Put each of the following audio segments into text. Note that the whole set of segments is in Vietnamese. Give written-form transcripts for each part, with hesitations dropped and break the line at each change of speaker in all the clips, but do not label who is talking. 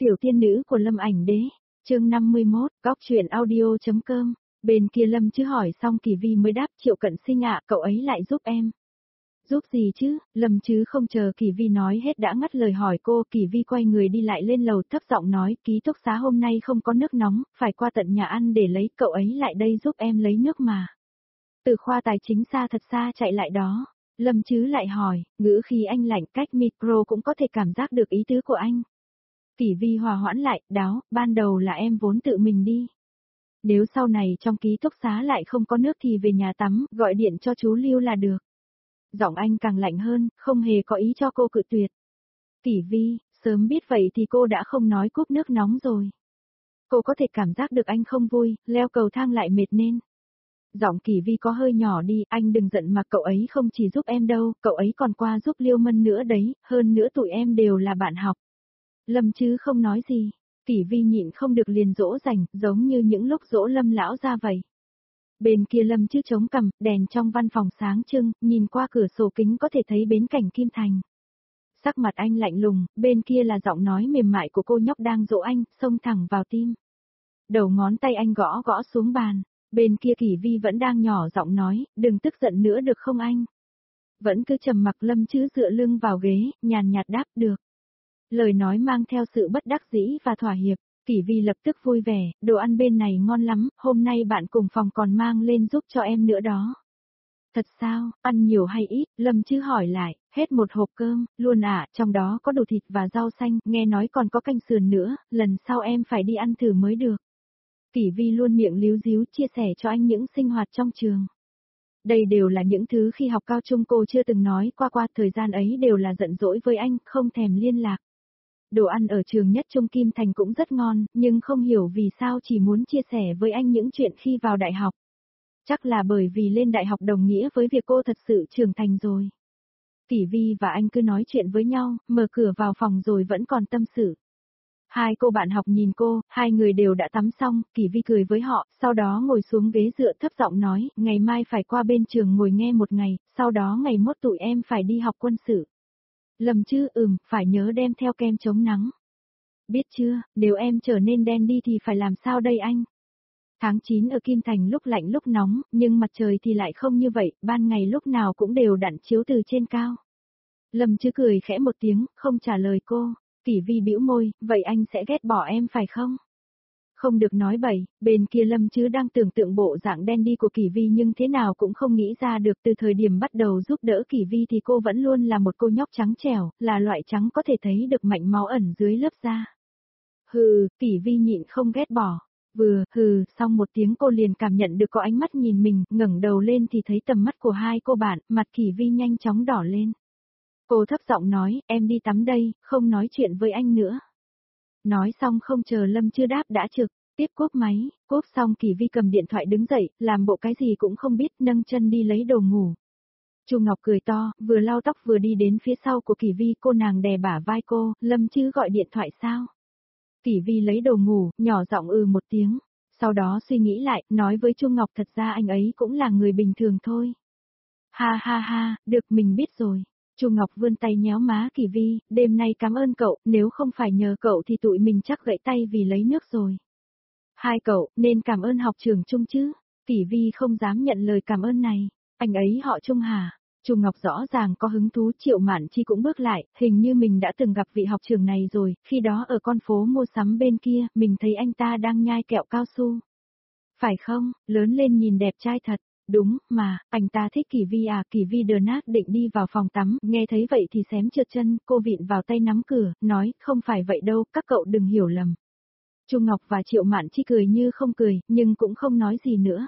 Tiểu tiên nữ của Lâm Ảnh Đế, chương 51, góc truyện audio.com. Bên kia Lâm chứ hỏi xong Kỳ Vi mới đáp, Triệu Cận Sinh ạ, cậu ấy lại giúp em. Giúp gì chứ? Lâm chứ không chờ Kỳ Vi nói hết đã ngắt lời hỏi cô. Kỳ Vi quay người đi lại lên lầu thấp giọng nói, ký túc xá hôm nay không có nước nóng, phải qua tận nhà ăn để lấy, cậu ấy lại đây giúp em lấy nước mà. Từ khoa tài chính xa thật xa chạy lại đó. Lâm chứ lại hỏi, ngữ khí anh lạnh, cách micro cũng có thể cảm giác được ý tứ của anh. Kỳ Vi hòa hoãn lại, đáo, ban đầu là em vốn tự mình đi. Nếu sau này trong ký túc xá lại không có nước thì về nhà tắm, gọi điện cho chú Lưu là được. Giọng anh càng lạnh hơn, không hề có ý cho cô cự tuyệt. Kỳ Vi, sớm biết vậy thì cô đã không nói cúp nước nóng rồi. Cô có thể cảm giác được anh không vui, leo cầu thang lại mệt nên. Giọng Kỳ Vi có hơi nhỏ đi, anh đừng giận mà cậu ấy không chỉ giúp em đâu, cậu ấy còn qua giúp Liêu Mân nữa đấy, hơn nữa tụi em đều là bạn học. Lâm chứ không nói gì, Kỳ Vi nhịn không được liền dỗ dành, giống như những lúc dỗ Lâm lão ra vậy. Bên kia Lâm chứ chống cằm, đèn trong văn phòng sáng trưng, nhìn qua cửa sổ kính có thể thấy bến cảnh Kim Thành. Sắc mặt anh lạnh lùng, bên kia là giọng nói mềm mại của cô nhóc đang dỗ anh, xông thẳng vào tim. Đầu ngón tay anh gõ gõ xuống bàn, bên kia Kỳ Vi vẫn đang nhỏ giọng nói, đừng tức giận nữa được không anh? Vẫn cứ trầm mặc. Lâm chứ dựa lưng vào ghế, nhàn nhạt đáp được. Lời nói mang theo sự bất đắc dĩ và thỏa hiệp. Kỳ Vi lập tức vui vẻ, đồ ăn bên này ngon lắm, hôm nay bạn cùng phòng còn mang lên giúp cho em nữa đó. Thật sao, ăn nhiều hay ít? Lâm chứ hỏi lại, hết một hộp cơm, luôn ạ, trong đó có đồ thịt và rau xanh, nghe nói còn có canh sườn nữa, lần sau em phải đi ăn thử mới được. Kỳ Vi luôn miệng líu díu chia sẻ cho anh những sinh hoạt trong trường. Đây đều là những thứ khi học cao trung cô chưa từng nói qua thời gian ấy đều là giận dỗi với anh, không thèm liên lạc. Đồ ăn ở trường nhất trung Kim Thành cũng rất ngon, nhưng không hiểu vì sao chỉ muốn chia sẻ với anh những chuyện khi vào đại học. Chắc là bởi vì lên đại học đồng nghĩa với việc cô thật sự trưởng thành rồi. Kỳ Vi và anh cứ nói chuyện với nhau, mở cửa vào phòng rồi vẫn còn tâm sự. Hai cô bạn học nhìn cô, hai người đều đã tắm xong, Kỳ Vi cười với họ, sau đó ngồi xuống ghế dựa thấp giọng nói, ngày mai phải qua bên trường ngồi nghe một ngày, sau đó ngày mốt tụi em phải đi học quân sự. Lâm chứ, phải nhớ đem theo kem chống nắng. Biết chưa, nếu em trở nên đen đi thì phải làm sao đây anh? Tháng 9 ở Kim Thành lúc lạnh lúc nóng, nhưng mặt trời thì lại không như vậy, ban ngày lúc nào cũng đều đặn chiếu từ trên cao. Lâm chứ cười khẽ một tiếng, không trả lời cô. Kỳ Vi bĩu môi, vậy anh sẽ ghét bỏ em phải không? Không được nói bậy, bên kia Lâm chứ đang tưởng tượng bộ dạng đen đi của Kỳ Vi nhưng thế nào cũng không nghĩ ra được từ thời điểm bắt đầu giúp đỡ Kỳ Vi thì cô vẫn luôn là một cô nhóc trắng trẻo, là loại trắng có thể thấy được mạch máu ẩn dưới lớp da. Hừ, Kỳ Vi nhịn không ghét bỏ. Vừa, xong một tiếng cô liền cảm nhận được có ánh mắt nhìn mình, ngẩng đầu lên thì thấy tầm mắt của hai cô bạn, mặt Kỳ Vi nhanh chóng đỏ lên. Cô thấp giọng nói, em đi tắm đây, không nói chuyện với anh nữa. Nói xong không chờ Lâm chưa đáp đã trực, tiếp cúp máy, cúp xong Kỳ Vi cầm điện thoại đứng dậy, làm bộ cái gì cũng không biết, nâng chân đi lấy đồ ngủ. Chu Ngọc cười to, vừa lau tóc vừa đi đến phía sau của Kỳ Vi, cô nàng đè bả vai cô, Lâm chứ gọi điện thoại sao? Kỳ Vi lấy đồ ngủ, nhỏ giọng một tiếng, sau đó suy nghĩ lại, nói với Chu Ngọc thật ra anh ấy cũng là người bình thường thôi. Ha ha ha, được mình biết rồi. Chu Ngọc vươn tay nhéo má Kỳ Vi, đêm nay cảm ơn cậu, nếu không phải nhờ cậu thì tụi mình chắc gãy tay vì lấy nước rồi. Hai cậu, nên cảm ơn học trưởng Trung chứ. Kỳ Vi không dám nhận lời cảm ơn này, anh ấy họ Trung hả? Chu Ngọc rõ ràng có hứng thú. Triệu Mạn Chi cũng bước lại, hình như mình đã từng gặp vị học trưởng này rồi, khi đó ở con phố mua sắm bên kia, mình thấy anh ta đang nhai kẹo cao su. Phải không, lớn lên nhìn đẹp trai thật. Đúng, mà, anh ta thích Kỳ Vi à? Kỳ Vi đờ nát định đi vào phòng tắm, nghe thấy vậy thì xém trượt chân, cô vịn vào tay nắm cửa, nói, không phải vậy đâu, các cậu đừng hiểu lầm. Chu Ngọc và Triệu Mạn Chi cười như không cười, nhưng cũng không nói gì nữa.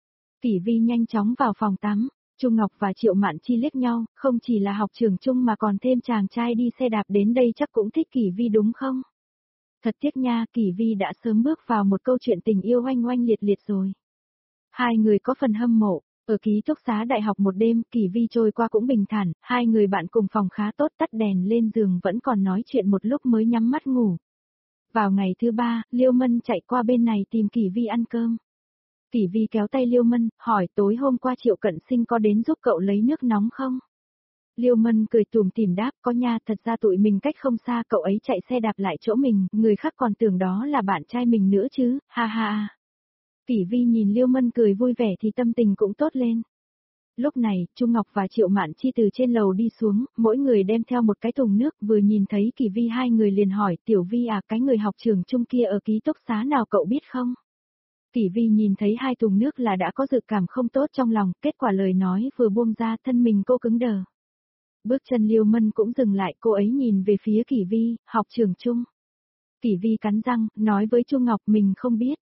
Kỳ Vi nhanh chóng vào phòng tắm, Chu Ngọc và Triệu Mạn Chi liếc nhau, không chỉ là học trường chung mà còn thêm chàng trai đi xe đạp đến đây chắc cũng thích Kỳ Vi đúng không? Thật tiếc nha, Kỳ Vi đã sớm bước vào một câu chuyện tình yêu oanh oanh liệt liệt rồi. Hai người có phần hâm mộ, ở ký túc xá đại học một đêm, Kỳ Vi trôi qua cũng bình thản, hai người bạn cùng phòng khá tốt, tắt đèn lên giường vẫn còn nói chuyện một lúc mới nhắm mắt ngủ. Vào ngày thứ ba, Liêu Mân chạy qua bên này tìm Kỳ Vi ăn cơm. Kỳ Vi kéo tay Liêu Mân, hỏi tối hôm qua Triệu Cận Sinh có đến giúp cậu lấy nước nóng không? Liêu Mân cười tủm tỉm đáp, có nha, thật ra tụi mình cách không xa, cậu ấy chạy xe đạp lại chỗ mình, người khác còn tưởng đó là bạn trai mình nữa chứ, ha ha. Kỷ Vi nhìn Liêu Mân cười vui vẻ thì tâm tình cũng tốt lên. Lúc này, Trung Ngọc và Triệu Mạn Chi từ trên lầu đi xuống, mỗi người đem theo một cái thùng nước, vừa nhìn thấy Kỷ Vi hai người liền hỏi, Tiểu Vi à, cái người học trường chung kia ở ký túc xá nào cậu biết không? Kỷ Vi nhìn thấy hai thùng nước là đã có dự cảm không tốt trong lòng, kết quả lời nói vừa buông ra thân mình cô cứng đờ. Bước chân Liêu Mân cũng dừng lại, cô ấy nhìn về phía Kỷ Vi, học trường chung. Kỷ Vi cắn răng, nói với Trung Ngọc mình không biết.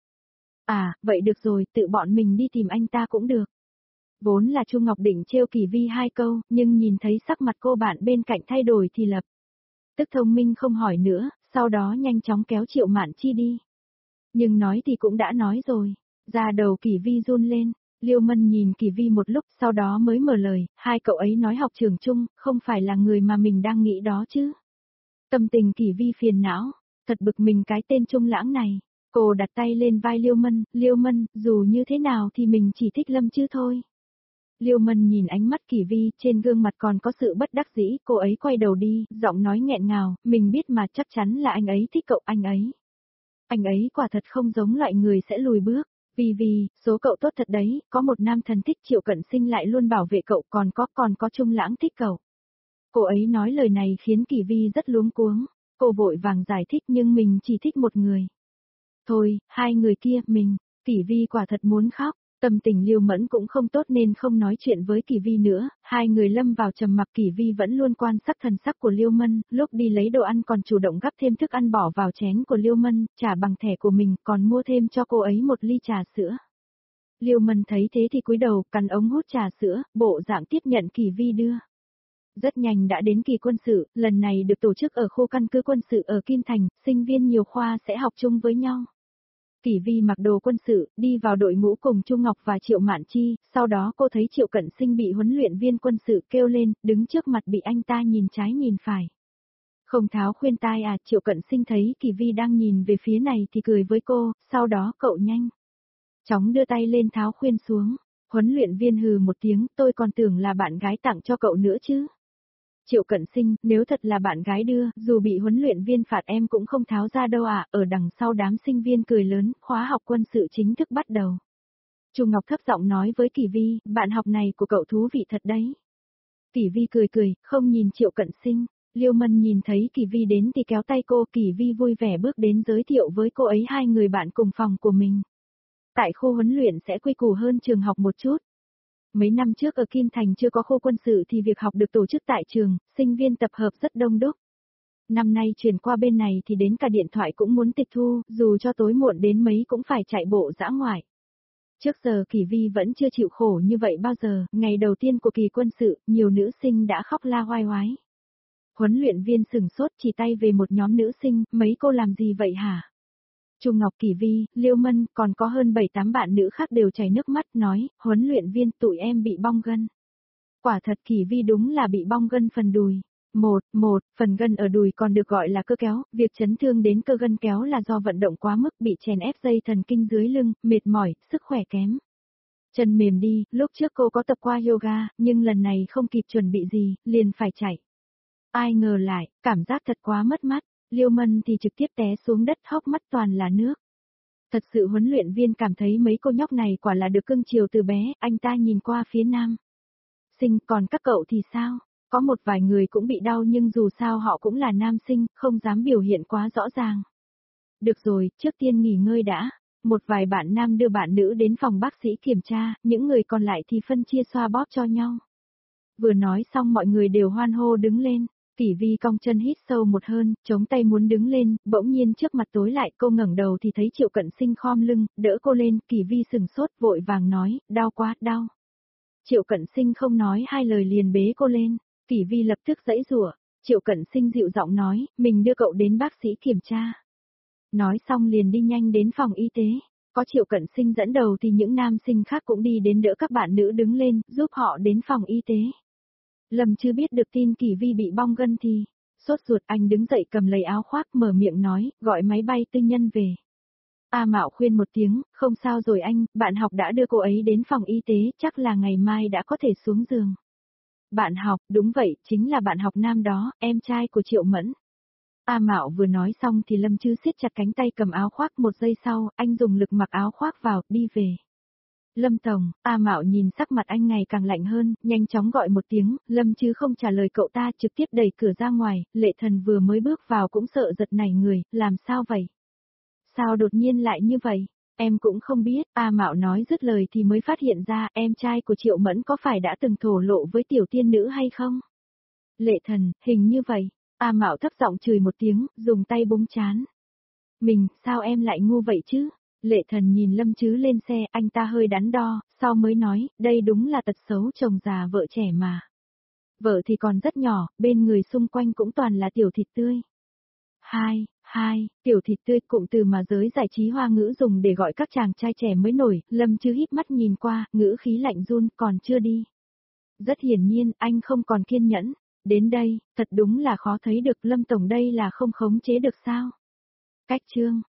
À, vậy được rồi, tự bọn mình đi tìm anh ta cũng được. Vốn là Trung Ngọc định trêu Kỷ Vi hai câu, nhưng nhìn thấy sắc mặt cô bạn bên cạnh thay đổi thì lập tức thông minh không hỏi nữa, sau đó nhanh chóng kéo Triệu Mạn Chi đi. Nhưng nói thì cũng đã nói rồi, da đầu Kỷ Vi run lên, Liêu Mân nhìn Kỷ Vi một lúc sau đó mới mở lời, hai cậu ấy nói học trường chung, không phải là người mà mình đang nghĩ đó chứ. Tâm tình Kỷ Vi phiền não, thật bực mình cái tên Trung Lãng này. Cô đặt tay lên vai Liêu Mân, dù như thế nào thì mình chỉ thích Lâm chứ thôi. Liêu Mân nhìn ánh mắt Kỷ Vi, trên gương mặt còn có sự bất đắc dĩ, cô ấy quay đầu đi, giọng nói nghẹn ngào, mình biết mà chắc chắn là anh ấy thích cậu, anh ấy. Anh ấy quả thật không giống loại người sẽ lùi bước, vì, số cậu tốt thật đấy, có một nam thần thích Triệu Cận Sinh lại luôn bảo vệ cậu, còn có Trung Lãng thích cậu. Cô ấy nói lời này khiến Kỷ Vi rất luống cuống, cô vội vàng giải thích nhưng mình chỉ thích một người. Thôi, hai người kia, Kỷ Vi quả thật muốn khóc. Tâm tình Liêu Mẫn cũng không tốt nên không nói chuyện với Kỷ Vi nữa, hai người lâm vào trầm mặc. Kỷ Vi vẫn luôn quan sát thần sắc của Liêu Mân, lúc đi lấy đồ ăn còn chủ động gắp thêm thức ăn bỏ vào chén của Liêu Mân, trả bằng thẻ của mình, còn mua thêm cho cô ấy một ly trà sữa. Liêu Mân thấy thế thì cúi đầu, cắn ống hút trà sữa, bộ dạng tiếp nhận Kỷ Vi đưa. Rất nhanh đã đến kỳ quân sự, lần này được tổ chức ở khu căn cứ quân sự ở Kim Thành, sinh viên nhiều khoa sẽ học chung với nhau. Kỷ Vi mặc đồ quân sự, đi vào đội ngũ cùng Trung Ngọc và Triệu Mạn Chi, sau đó cô thấy Triệu Cận Sinh bị huấn luyện viên quân sự kêu lên, đứng trước mặt bị anh ta nhìn trái nhìn phải. Không tháo khuyên tai à, Triệu Cận Sinh thấy Kỷ Vi đang nhìn về phía này thì cười với cô, sau đó cậu nhanh chóng đưa tay lên tháo khuyên xuống. Huấn luyện viên hừ một tiếng, tôi còn tưởng là bạn gái tặng cho cậu nữa chứ. Triệu Cận Sinh, nếu thật là bạn gái đưa, dù bị huấn luyện viên phạt em cũng không tháo ra đâu à, ở đằng sau đám sinh viên cười lớn, khóa học quân sự chính thức bắt đầu. Trung Ngọc thấp giọng nói với Kỷ Vi, bạn học này của cậu thú vị thật đấy. Kỷ Vi cười, không nhìn Triệu Cận Sinh, Liêu Mân nhìn thấy Kỷ Vi đến thì kéo tay cô, Kỷ Vi vui vẻ bước đến giới thiệu với cô ấy hai người bạn cùng phòng của mình. Tại khu huấn luyện sẽ quy củ hơn trường học một chút. Mấy năm trước ở Kim Thành chưa có khu quân sự thì việc học được tổ chức tại trường, sinh viên tập hợp rất đông đúc. Năm nay chuyển qua bên này thì đến cả điện thoại cũng muốn tịch thu, dù cho tối muộn đến mấy cũng phải chạy bộ dã ngoại. Trước giờ Kỷ Vi vẫn chưa chịu khổ như vậy bao giờ, ngày đầu tiên của kỳ quân sự, nhiều nữ sinh đã khóc la oai oái. Huấn luyện viên sửng sốt chỉ tay về một nhóm nữ sinh, mấy cô làm gì vậy hả? Trung Ngọc, Kỷ Vi, Liêu Mân, còn có hơn 7-8 bạn nữ khác đều chảy nước mắt nói, huấn luyện viên tụi em bị bong gân. Quả thật Kỷ Vi đúng là bị bong gân phần đùi. Phần gân ở đùi còn được gọi là cơ kéo, việc chấn thương đến cơ gân kéo là do vận động quá mức bị chèn ép dây thần kinh dưới lưng, mệt mỏi, sức khỏe kém. Chân mềm đi, lúc trước cô có tập qua yoga, nhưng lần này không kịp chuẩn bị gì, liền phải chạy. Ai ngờ lại, cảm giác thật quá mất mát. Liêu Mân thì trực tiếp té xuống đất hốc mắt toàn là nước. Thật sự huấn luyện viên cảm thấy mấy cô nhóc này quả là được cưng chiều từ bé, anh ta nhìn qua phía nam. Sinh, còn các cậu thì sao? Có một vài người cũng bị đau nhưng dù sao họ cũng là nam sinh, không dám biểu hiện quá rõ ràng. Được rồi, trước tiên nghỉ ngơi đã. Một vài bạn nam đưa bạn nữ đến phòng bác sĩ kiểm tra, những người còn lại thì phân chia xoa bóp cho nhau. Vừa nói xong mọi người đều hoan hô đứng lên. Kỷ Vi cong chân hít sâu một hơi, chống tay muốn đứng lên, bỗng nhiên trước mặt tối lại, cô ngẩng đầu thì thấy Triệu Cận Sinh khom lưng, đỡ cô lên. Kỷ Vi sừng sốt vội vàng nói, đau quá, đau. Triệu Cận Sinh không nói hai lời liền bế cô lên. Kỷ Vi lập tức giãy giụa. Triệu Cận Sinh dịu giọng nói, mình đưa cậu đến bác sĩ kiểm tra. Nói xong liền đi nhanh đến phòng y tế. Có Triệu Cận Sinh dẫn đầu thì những nam sinh khác cũng đi đến đỡ các bạn nữ đứng lên, giúp họ đến phòng y tế. Lâm chưa biết được tin Kỷ Vi bị bong gân thì sốt ruột, anh đứng dậy cầm lấy áo khoác mở miệng nói, gọi máy bay tư nhân về. A Mạo khuyên một tiếng, không sao rồi anh, bạn học đã đưa cô ấy đến phòng y tế, chắc là ngày mai đã có thể xuống giường. Bạn học, đúng vậy, chính là bạn học nam đó, em trai của Triệu Mẫn. A Mạo vừa nói xong thì Lâm Chứ siết chặt cánh tay cầm áo khoác, một giây sau, anh dùng lực mặc áo khoác vào, đi về. Lâm Tổng, A Mạo nhìn sắc mặt anh ngày càng lạnh hơn, nhanh chóng gọi một tiếng, Lâm Chứ không trả lời cậu ta, trực tiếp đẩy cửa ra ngoài, Lệ Thần vừa mới bước vào cũng sợ giật nảy người, làm sao vậy? Sao đột nhiên lại như vậy? Em cũng không biết, A Mạo nói dứt lời thì mới phát hiện ra em trai của Triệu Mẫn có phải đã từng thổ lộ với tiểu tiên nữ hay không? Lệ Thần, hình như vậy. A Mạo thấp giọng chửi một tiếng, dùng tay búng trán. Mình, sao em lại ngu vậy chứ? Lệ Thần nhìn Lâm Chứ lên xe, anh ta hơi đắn đo, sau mới nói, đây đúng là tật xấu chồng già vợ trẻ mà. Vợ thì còn rất nhỏ, bên người xung quanh cũng toàn là tiểu thịt tươi. Tiểu thịt tươi, cụm từ mà giới giải trí hoa ngữ dùng để gọi các chàng trai trẻ mới nổi, Lâm Chứ híp mắt nhìn qua, ngữ khí lạnh run, còn chưa đi. Rất hiển nhiên, anh không còn kiên nhẫn. Đến đây, thật đúng là khó thấy được Lâm Tổng đây là không khống chế được sao. Cách chương.